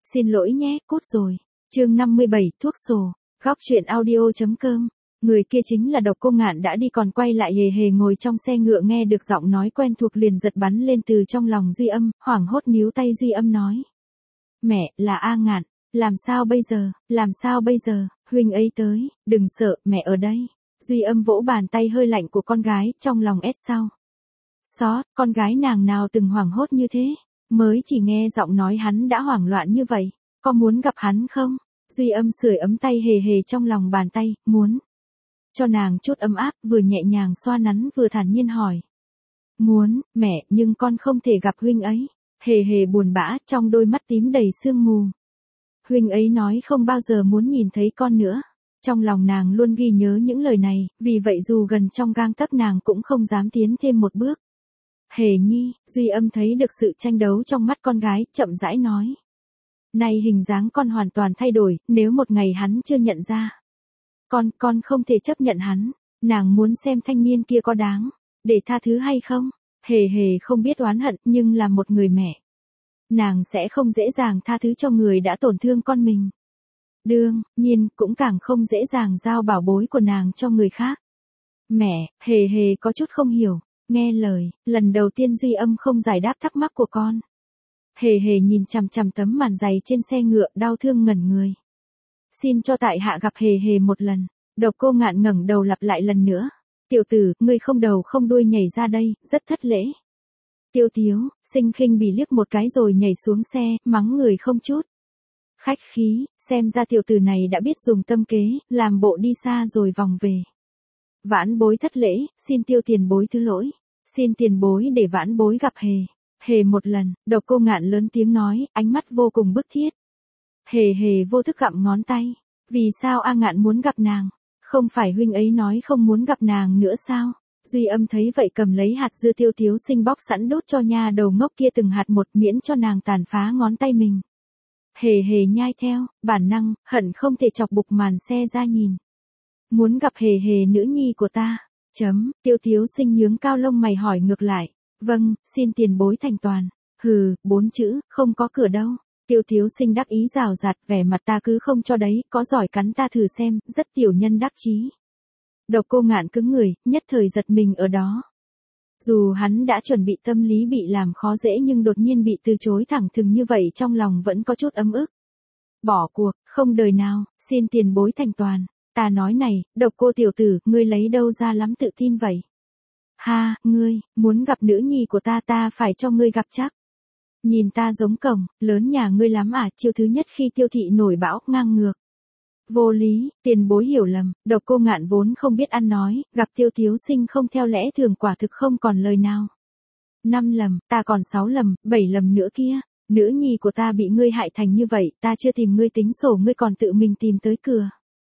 Xin lỗi nhé, cút rồi. Chương 57, thuốc sổ. Góc truyện audio.com. Người kia chính là Độc Cô Ngạn đã đi, còn quay lại hề hề ngồi trong xe ngựa, nghe được giọng nói quen thuộc liền giật bắn lên từ trong lòng Duy Âm, hoảng hốt níu tay Duy Âm nói. Mẹ, là A Ngạn, làm sao bây giờ, làm sao bây giờ, huynh ấy tới, đừng sợ, mẹ ở đây. Duy Âm vỗ bàn tay hơi lạnh của con gái, trong lòng ét sau. Xót, con gái nàng nào từng hoảng hốt như thế, mới chỉ nghe giọng nói hắn đã hoảng loạn như vậy, có muốn gặp hắn không? Duy Âm sưởi ấm tay hề hề trong lòng bàn tay, muốn cho nàng chút ấm áp, vừa nhẹ nhàng xoa nắn vừa thản nhiên hỏi. Muốn, mẹ, nhưng con không thể gặp huynh ấy. Hề hề buồn bã, trong đôi mắt tím đầy sương mù. Huynh ấy nói không bao giờ muốn nhìn thấy con nữa. Trong lòng nàng luôn ghi nhớ những lời này, vì vậy dù gần trong gang tấc nàng cũng không dám tiến thêm một bước. Hề nhi, Duy Âm thấy được sự tranh đấu trong mắt con gái, chậm rãi nói. Này hình dáng con hoàn toàn thay đổi, nếu một ngày hắn chưa nhận ra. Con không thể chấp nhận hắn, nàng muốn xem thanh niên kia có đáng để tha thứ hay không. Hề hề không biết oán hận, nhưng là một người mẹ, nàng sẽ không dễ dàng tha thứ cho người đã tổn thương con mình. Đương nhiên, cũng càng không dễ dàng giao bảo bối của nàng cho người khác. Mẹ, hề hề có chút không hiểu, nghe lời, lần đầu tiên Duy Âm không giải đáp thắc mắc của con. Hề hề nhìn chằm chằm tấm màn dày trên xe ngựa, đau thương ngẩn người. Xin cho tại hạ gặp hề hề một lần. Độc Cô Ngạn ngẩng đầu lặp lại lần nữa. Tiểu tử, ngươi không đầu không đuôi nhảy ra đây, rất thất lễ. Tiêu Tiếu, sinh khinh bỉ liếc một cái rồi nhảy xuống xe, mắng người không chút khách khí, xem ra tiểu tử này đã biết dùng tâm kế, làm bộ đi xa rồi vòng về. Vãn bối thất lễ, xin Tiêu tiền bối thứ lỗi, xin tiền bối để vãn bối gặp hề hề một lần. Độc Cô Ngạn lớn tiếng nói, ánh mắt vô cùng bức thiết. Hề hề vô thức gặm ngón tay. Vì sao A Ngạn muốn gặp nàng? Không phải huynh ấy nói không muốn gặp nàng nữa sao? Duy Âm thấy vậy cầm lấy hạt dưa Tiêu Tiếu Sinh bóc sẵn đút cho nha đầu ngốc kia từng hạt một, miễn cho nàng tàn phá ngón tay mình. Hề hề nhai theo, bản năng, hận không thể chọc bục màn xe ra nhìn. Muốn gặp hề hề nữ nhi của ta. Tiêu Tiếu Sinh nhướng cao lông mày hỏi ngược lại. Vâng, xin tiền bối thành toàn. Hừ, 4 chữ, không có cửa đâu. Tiêu Tiếu Sinh đắc ý rào rạt, vẻ mặt ta cứ không cho đấy, có giỏi cắn ta thử xem, rất tiểu nhân đắc chí. Độc Cô Ngạn cứng người, nhất thời giật mình ở đó. Dù hắn đã chuẩn bị tâm lý bị làm khó dễ, nhưng đột nhiên bị từ chối thẳng thừng như vậy, trong lòng vẫn có chút ấm ức. Bỏ cuộc, không đời nào, xin tiền bối thành toàn. Ta nói này, Độc Cô tiểu tử, ngươi lấy đâu ra lắm tự tin vậy? Ha, ngươi, muốn gặp nữ nhi của ta phải cho ngươi gặp chắc. Nhìn ta giống cổng, lớn nhà ngươi lắm à, chiêu thứ nhất khi Tiêu thị nổi bão, ngang ngược. Vô lý, tiền bối hiểu lầm. Độc Cô Ngạn vốn không biết ăn nói, gặp Tiêu Tiếu Sinh không theo lẽ thường quả thực không còn lời nào. 5 lầm, ta còn 6 lầm, 7 lầm nữa kia. Nữ nhi của ta bị ngươi hại thành như vậy, ta chưa tìm ngươi tính sổ, ngươi còn tự mình tìm tới cửa.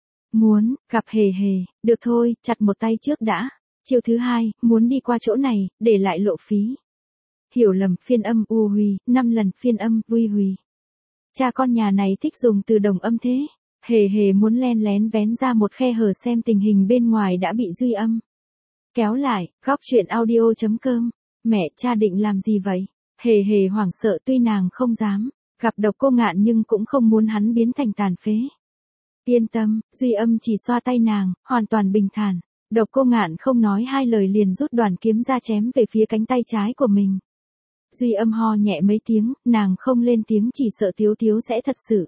Muốn gặp hề hề, được thôi, chặt một tay trước đã. Chiêu thứ hai, muốn đi qua chỗ này, để lại lộ phí. Hiểu lầm, phiên âm u huy, 5 lần phiên âm vui huy. Cha con nhà này thích dùng từ đồng âm thế. Hề hề muốn len lén vén ra một khe hở xem tình hình bên ngoài đã bị Duy Âm kéo lại. Góc truyện audio.com. Mẹ, cha định làm gì vậy? Hề hề hoảng sợ, tuy nàng không dám gặp Độc Cô Ngạn nhưng cũng không muốn hắn biến thành tàn phế. Yên tâm, Duy Âm chỉ xoa tay nàng, hoàn toàn bình thản. Độc Cô Ngạn không nói hai lời liền rút đoàn kiếm ra chém về phía cánh tay trái của mình. Duy Âm ho nhẹ mấy tiếng, nàng không lên tiếng chỉ sợ Tiếu Tiếu sẽ thật sự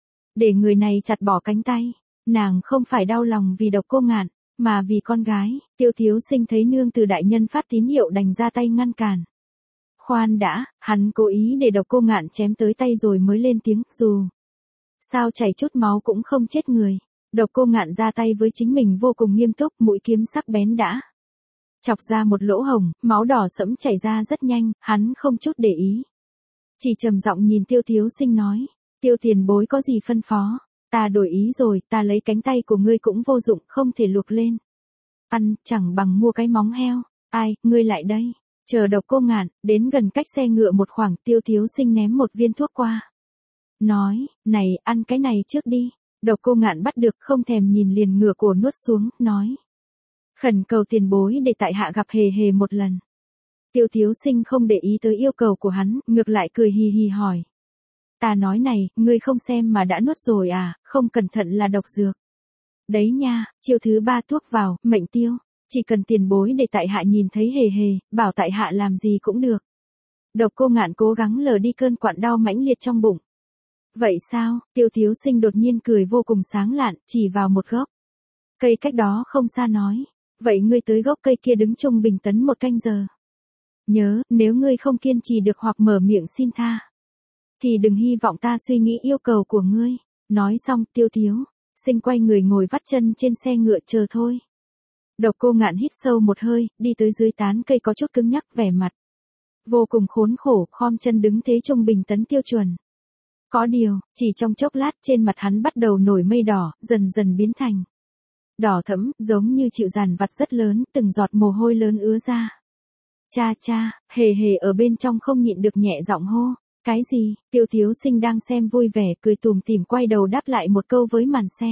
để người này chặt bỏ cánh tay. Nàng không phải đau lòng vì Độc Cô Ngạn, mà vì con gái. Tiêu Tiếu Sinh thấy nương từ đại nhân phát tín hiệu đành ra tay ngăn cản. Khoan đã, hắn cố ý để Độc Cô Ngạn chém tới tay rồi mới lên tiếng, dù sao chảy chút máu cũng không chết người. Độc Cô Ngạn ra tay với chính mình vô cùng nghiêm túc, mũi kiếm sắc bén đã chọc ra một lỗ hổng, máu đỏ sẫm chảy ra rất nhanh, hắn không chút để ý. Chỉ trầm giọng nhìn Tiêu Tiếu Sinh nói. Tiêu tiền bối có gì phân phó? Ta đổi ý rồi, ta lấy cánh tay của ngươi cũng vô dụng, không thể luộc lên ăn, chẳng bằng mua cái móng heo. Ai, ngươi lại đây. Chờ Độc Cô Ngạn đến gần cách xe ngựa một khoảng, Tiêu Tiếu Sinh ném một viên thuốc qua. Nói, này, ăn cái này trước đi. Độc Cô Ngạn bắt được, không thèm nhìn liền ngửa cổ nuốt xuống, nói. Khẩn cầu tiền bối để tại hạ gặp hề hề một lần. Tiêu Tiếu Sinh không để ý tới yêu cầu của hắn, ngược lại cười hì hì hỏi. Ta nói này, ngươi không xem mà đã nuốt rồi à, không cẩn thận là độc dược. Đấy nha, chiêu thứ 3 thuốc vào, mệnh tiêu. Chỉ cần tiền bối để tại hạ nhìn thấy hề hề, bảo tại hạ làm gì cũng được. Độc Cô Ngạn cố gắng lờ đi cơn quặn đau mãnh liệt trong bụng. Vậy sao, Tiêu Thiếu Sinh đột nhiên cười vô cùng sáng lạn, chỉ vào một gốc cây cách đó không xa nói. Vậy ngươi tới gốc cây kia đứng trung bình tấn 1 canh giờ. Nhớ, nếu ngươi không kiên trì được hoặc mở miệng xin tha, thì đừng hy vọng ta suy nghĩ yêu cầu của ngươi. Nói xong, Tiêu Thiếu Sinh quay người ngồi vắt chân trên xe ngựa chờ thôi. Độc Cô Ngạn hít sâu một hơi, đi tới dưới tán cây có chút cứng nhắc, vẻ mặt vô cùng khốn khổ, khom chân đứng thế trung bình tấn tiêu chuẩn. Có điều, chỉ trong chốc lát trên mặt hắn bắt đầu nổi mây đỏ, dần dần biến thành đỏ thẫm, giống như chịu dàn vặt rất lớn, từng giọt mồ hôi lớn ứa ra. Cha cha, hề hề ở bên trong không nhịn được nhẹ giọng hô. Cái gì? Tiêu Thiếu Sinh đang xem vui vẻ, cười tủm tỉm quay đầu đáp lại một câu với màn xe.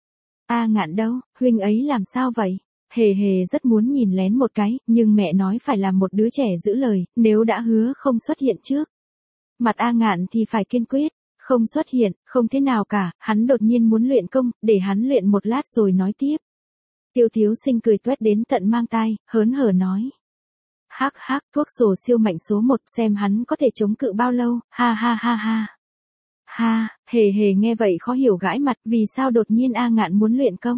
A Ngạn đâu, huynh ấy làm sao vậy? Hề hề rất muốn nhìn lén một cái, nhưng mẹ nói phải làm một đứa trẻ giữ lời, nếu đã hứa không xuất hiện trước mặt A Ngạn thì phải kiên quyết, không xuất hiện, không thế nào cả, hắn đột nhiên muốn luyện công, để hắn luyện một lát rồi nói tiếp. Tiêu Thiếu Sinh cười tuét đến tận mang tai, hớn hở nói. Hắc hắc, thuốc sổ siêu mạnh số 1, xem hắn có thể chống cự bao lâu, ha ha ha ha. Ha, hề hề nghe vậy khó hiểu gãi mặt, vì sao đột nhiên A Ngạn muốn luyện công.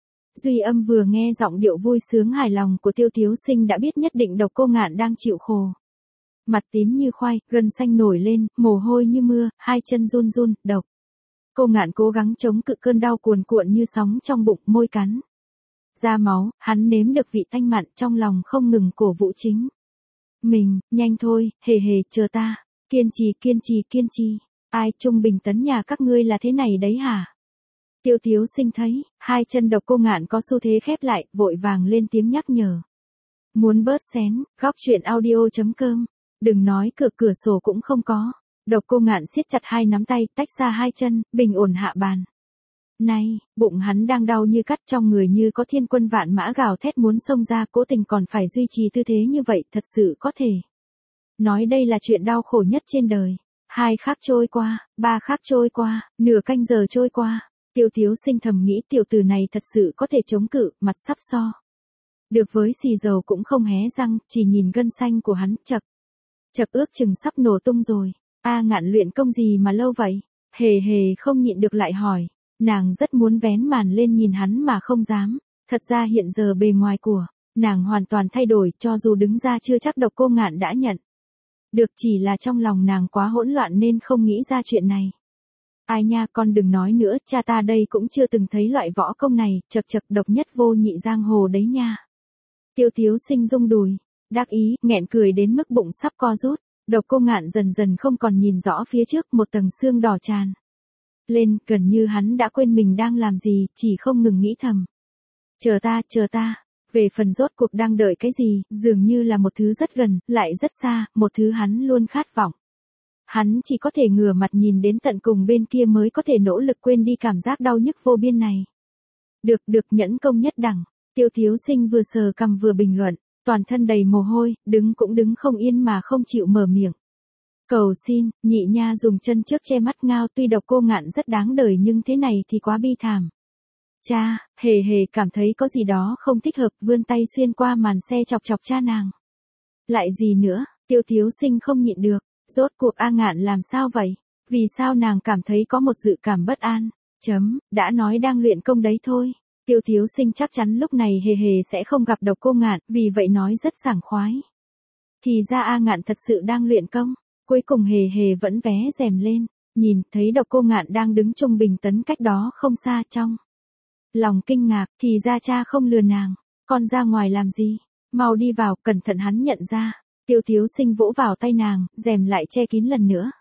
Duy Âm vừa nghe giọng điệu vui sướng hài lòng của Tiêu Thiếu Sinh đã biết nhất định Độc Cô Ngạn đang chịu khổ. Mặt tím như khoai, gân xanh nổi lên, mồ hôi như mưa, hai chân run run, Độc Cô Ngạn cố gắng chống cự cơn đau cuồn cuộn như sóng trong bụng, môi cắn ra máu, hắn nếm được vị tanh mặn, trong lòng không ngừng cổ vũ chính mình. Nhanh thôi, hề hề, chờ ta, kiên trì kiên trì kiên trì. Ai, trung bình tấn nhà các ngươi là thế này đấy hả? Tiêu Thiếu Sinh thấy hai chân Độc Cô Ngạn có xu thế khép lại, vội vàng lên tiếng nhắc nhở. Muốn bớt xén, góc truyện audio.com. Đừng nói cửa sổ cũng không có. Độc Cô Ngạn siết chặt hai nắm tay, tách ra hai chân, bình ổn hạ bàn. Này, bụng hắn đang đau như cắt, trong người như có thiên quân vạn mã gào thét muốn xông ra, cố tình còn phải duy trì tư thế như vậy, thật sự có thể nói đây là chuyện đau khổ nhất trên đời. 2 khắc trôi qua, 3 khắc trôi qua, nửa canh giờ trôi qua. Tiêu Thiếu Sinh thầm nghĩ tiểu tử này thật sự có thể chống cự, mặt sắp so được với xì dầu cũng không hé răng, chỉ nhìn gân xanh của hắn, chật ước chừng sắp nổ tung rồi. A Ngạn luyện công gì mà lâu vậy? Hề hề không nhịn được lại hỏi. Nàng rất muốn vén màn lên nhìn hắn mà không dám. Thật ra hiện giờ bề ngoài của nàng hoàn toàn thay đổi, cho dù đứng ra chưa chắc Độc Cô Ngạn đã nhận được, chỉ là trong lòng nàng quá hỗn loạn nên không nghĩ ra chuyện này. Ai nha, con đừng nói nữa, cha ta đây cũng chưa từng thấy loại võ công này, chật độc nhất vô nhị giang hồ đấy nha. Tiêu Thiếu Sinh rung đùi, đắc ý, nghẹn cười đến mức bụng sắp co rút. Độc Cô Ngạn dần dần không còn nhìn rõ phía trước, một tầng xương đỏ tràn lên, gần như hắn đã quên mình đang làm gì, chỉ không ngừng nghĩ thầm. Chờ ta, về phần rốt cuộc đang đợi cái gì, dường như là một thứ rất gần, lại rất xa, một thứ hắn luôn khát vọng. Hắn chỉ có thể ngửa mặt nhìn đến tận cùng bên kia mới có thể nỗ lực quên đi cảm giác đau nhức vô biên này. Được nhẫn công nhất đẳng. Tiêu Thiếu Sinh vừa sờ cằm vừa bình luận, toàn thân đầy mồ hôi, đứng cũng đứng không yên mà không chịu mở miệng. Cầu xin, nhị nha dùng chân trước che mắt ngao, tuy Độc Cô Ngạn rất đáng đời nhưng thế này thì quá bi thảm. Cha, hề hề cảm thấy có gì đó không thích hợp, vươn tay xuyên qua màn xe chọc cha nàng. Lại gì nữa, Tiêu Thiếu Sinh không nhịn được, rốt cuộc A Ngạn làm sao vậy? Vì sao nàng cảm thấy có một dự cảm bất an? Đã nói đang luyện công đấy thôi. Tiêu Thiếu Sinh chắc chắn lúc này hề hề sẽ không gặp Độc Cô Ngạn, vì vậy nói rất sảng khoái. Thì ra A Ngạn thật sự đang luyện công. Cuối cùng hề hề vẫn vé rèm lên, nhìn thấy Độc Cô Ngạn đang đứng trung bình tấn cách đó không xa, trong lòng kinh ngạc, thì ra cha không lừa nàng. Con ra ngoài làm gì? Mau đi vào, cẩn thận hắn nhận ra. Tiêu Thiếu Sinh vỗ vào tay nàng, rèm lại che kín lần nữa.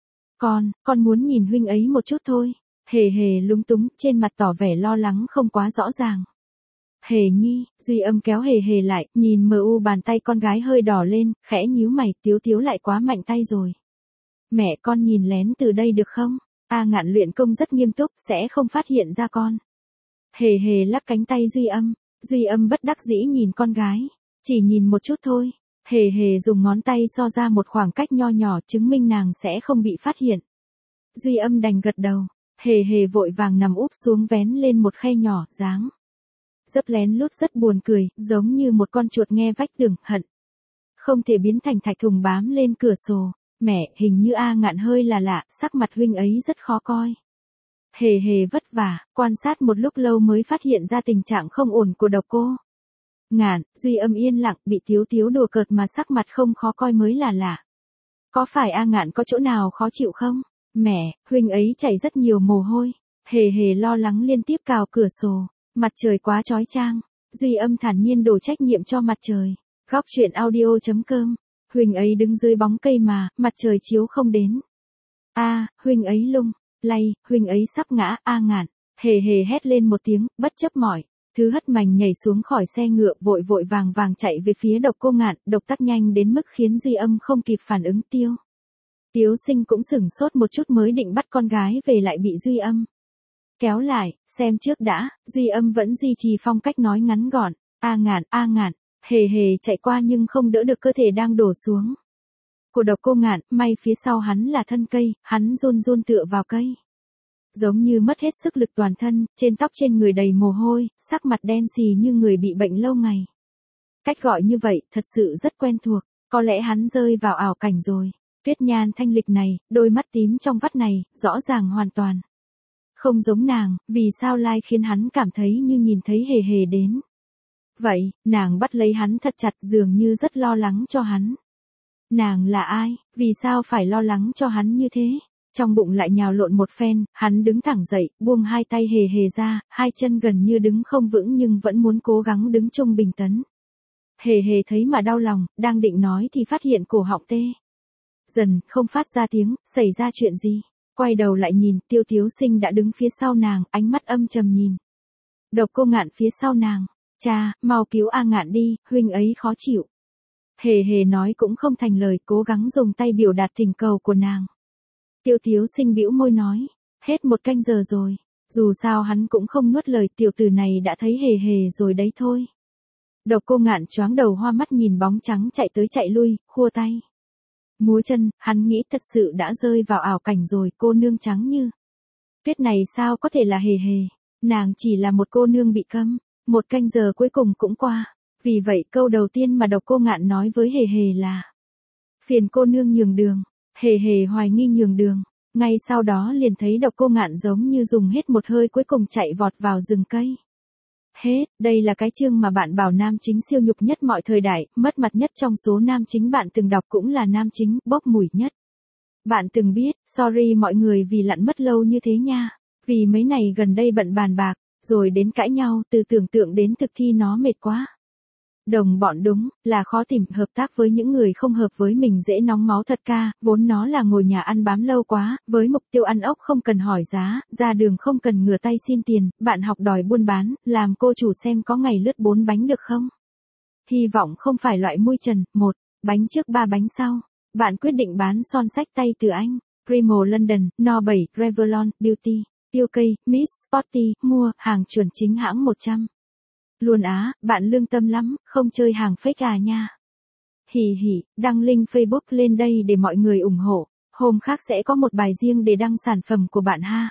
Con muốn nhìn huynh ấy một chút thôi. Hề hề lúng túng, trên mặt tỏ vẻ lo lắng không quá rõ ràng. Hề nhi, Duy Âm kéo hề hề lại, nhìn mờ u bàn tay con gái hơi đỏ lên, khẽ nhíu mày, Tiếu lại quá mạnh tay rồi. Mẹ, con nhìn lén từ đây được không? A Ngạn luyện công rất nghiêm túc, sẽ không phát hiện ra con. Hề hề lắc cánh tay Duy Âm bất đắc dĩ nhìn con gái. Chỉ nhìn một chút thôi. Hề hề dùng ngón tay so ra một khoảng cách nho nhỏ, chứng minh nàng sẽ không bị phát hiện. Duy Âm đành gật đầu. Hề hề vội vàng nằm úp xuống vén lên một khe nhỏ, dáng dấp lén lút rất buồn cười, giống như một con chuột nghe vách tường, hận không thể biến thành thạch thùng bám lên cửa sổ. Mẹ, hình như A Ngạn hơi là lạ, sắc mặt huynh ấy rất khó coi. Hề hề vất vả, quan sát một lúc lâu mới phát hiện ra tình trạng không ổn của Độc Cô Ngạn. Duy Âm yên lặng, bị Tiếu Tiếu đùa cợt mà sắc mặt không khó coi mới là lạ. Có phải A Ngạn có chỗ nào khó chịu không? Mẹ, huynh ấy chảy rất nhiều mồ hôi. Hề hề lo lắng liên tiếp cào cửa sổ. Mặt trời quá chói chang. Duy Âm thản nhiên đổ trách nhiệm cho mặt trời. Góc truyện audio.com. Huynh ấy đứng dưới bóng cây mà, mặt trời chiếu không đến. Huynh ấy lung lay, huynh ấy sắp ngã. A Ngạn. Hề hề hét lên một tiếng, bất chấp mọi thứ hất mành nhảy xuống khỏi xe ngựa, vội vội vàng vàng chạy về phía Độc Cô Ngạn, động tác nhanh đến mức khiến Duy Âm không kịp phản ứng. Tiếu Sinh cũng sửng sốt một chút mới định bắt con gái về lại bị Duy Âm kéo lại. Xem trước đã. Duy Âm vẫn duy trì phong cách nói ngắn gọn. A Ngạn. Hề hề chạy qua nhưng không đỡ được cơ thể đang đổ xuống của Độc Cô Ngạn. May phía sau hắn là thân cây, hắn run run tựa vào cây, giống như mất hết sức lực toàn thân, trên tóc trên người đầy mồ hôi, sắc mặt đen xì như người bị bệnh lâu ngày. Cách gọi như vậy thật sự rất quen thuộc, có lẽ hắn rơi vào ảo cảnh rồi. Tuyết nhan thanh lịch này, đôi mắt tím trong vắt này, rõ ràng hoàn toàn không giống nàng, vì sao lai khiến hắn cảm thấy như nhìn thấy hề hề đến. Vậy, nàng bắt lấy hắn thật chặt, dường như rất lo lắng cho hắn. Nàng là ai, vì sao phải lo lắng cho hắn như thế? Trong bụng lại nhào lộn một phen, hắn đứng thẳng dậy, buông hai tay hề hề ra, hai chân gần như đứng không vững nhưng vẫn muốn cố gắng đứng trung bình tấn. Hề hề thấy mà đau lòng, đang định nói thì phát hiện cổ họng tê dần, không phát ra tiếng. Xảy ra chuyện gì? Quay đầu lại nhìn, Tiếu Sinh đã đứng phía sau nàng, ánh mắt âm trầm nhìn Độc Cô Ngạn phía sau nàng. Cha, mau cứu A Ngạn đi, huynh ấy khó chịu. Hề hề nói cũng không thành lời, cố gắng dùng tay biểu đạt thỉnh cầu của nàng. Tiếu Sinh bĩu môi nói, hết 1 canh giờ rồi. Dù sao hắn cũng không nuốt lời, tiểu tử này đã thấy hề hề rồi đấy thôi. Độc Cô Ngạn choáng đầu hoa mắt nhìn bóng trắng chạy tới chạy lui, khua tay múa chân, hắn nghĩ thật sự đã rơi vào ảo cảnh rồi. Cô nương trắng như tuyết này sao có thể là hề hề? Nàng chỉ là một cô nương bị câm. 1 canh giờ cuối cùng cũng qua. Vì vậy câu đầu tiên mà Độc Cô Ngạn nói với hề hề là, phiền cô nương nhường đường. Hề hề hoài nghi nhường đường. Ngay sau đó liền thấy Độc Cô Ngạn giống như dùng hết một hơi cuối cùng chạy vọt vào rừng cây. Hết, đây là cái chương mà bạn bảo nam chính siêu nhục nhất mọi thời đại, mất mặt nhất trong số nam chính bạn từng đọc, cũng là nam chính bốc mùi nhất. Bạn từng biết, sorry mọi người vì lặn mất lâu như thế nha. Vì mấy này gần đây bận bàn bạc, rồi đến cãi nhau, từ tưởng tượng đến thực thi nó mệt quá. Đồng bọn đúng là khó tìm, hợp tác với những người không hợp với mình dễ nóng máu thật ca, vốn nó là ngồi nhà ăn bám lâu quá, với mục tiêu ăn ốc không cần hỏi giá, ra đường không cần ngửa tay xin tiền, bạn học đòi buôn bán, làm cô chủ xem có ngày lướt 4 bánh được không? Hy vọng không phải loại mui trần, 1 bánh trước 3 bánh sau. Bạn quyết định bán son sách tay từ Anh, Primo London, No 7, Revlon, Beauty, Tiêu Cây, Miss Sporty, mua, hàng chuẩn chính hãng 100. Luôn á, bạn lương tâm lắm, không chơi hàng fake à nha. Hì hì, đăng link Facebook lên đây để mọi người ủng hộ, hôm khác sẽ có một bài riêng để đăng sản phẩm của bạn ha.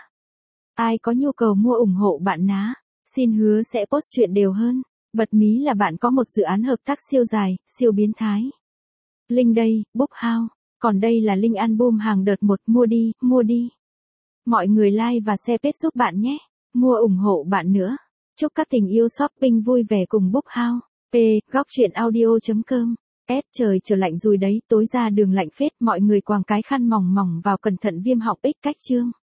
Ai có nhu cầu mua ủng hộ bạn ná, xin hứa sẽ post chuyện đều hơn. Bật mí là bạn có một dự án hợp tác siêu dài, siêu biến thái. Link đây, book house. Còn đây là link album hàng đợt 1, mua đi. Mọi người like và share page giúp bạn nhé. Mua ủng hộ bạn nữa. Chúc các tình yêu shopping vui vẻ cùng book house. Góc truyện audio.com. Trời trở lạnh rồi đấy, tối ra đường lạnh phết, mọi người quàng cái khăn mỏng mỏng vào cẩn thận viêm họng ích cách chương.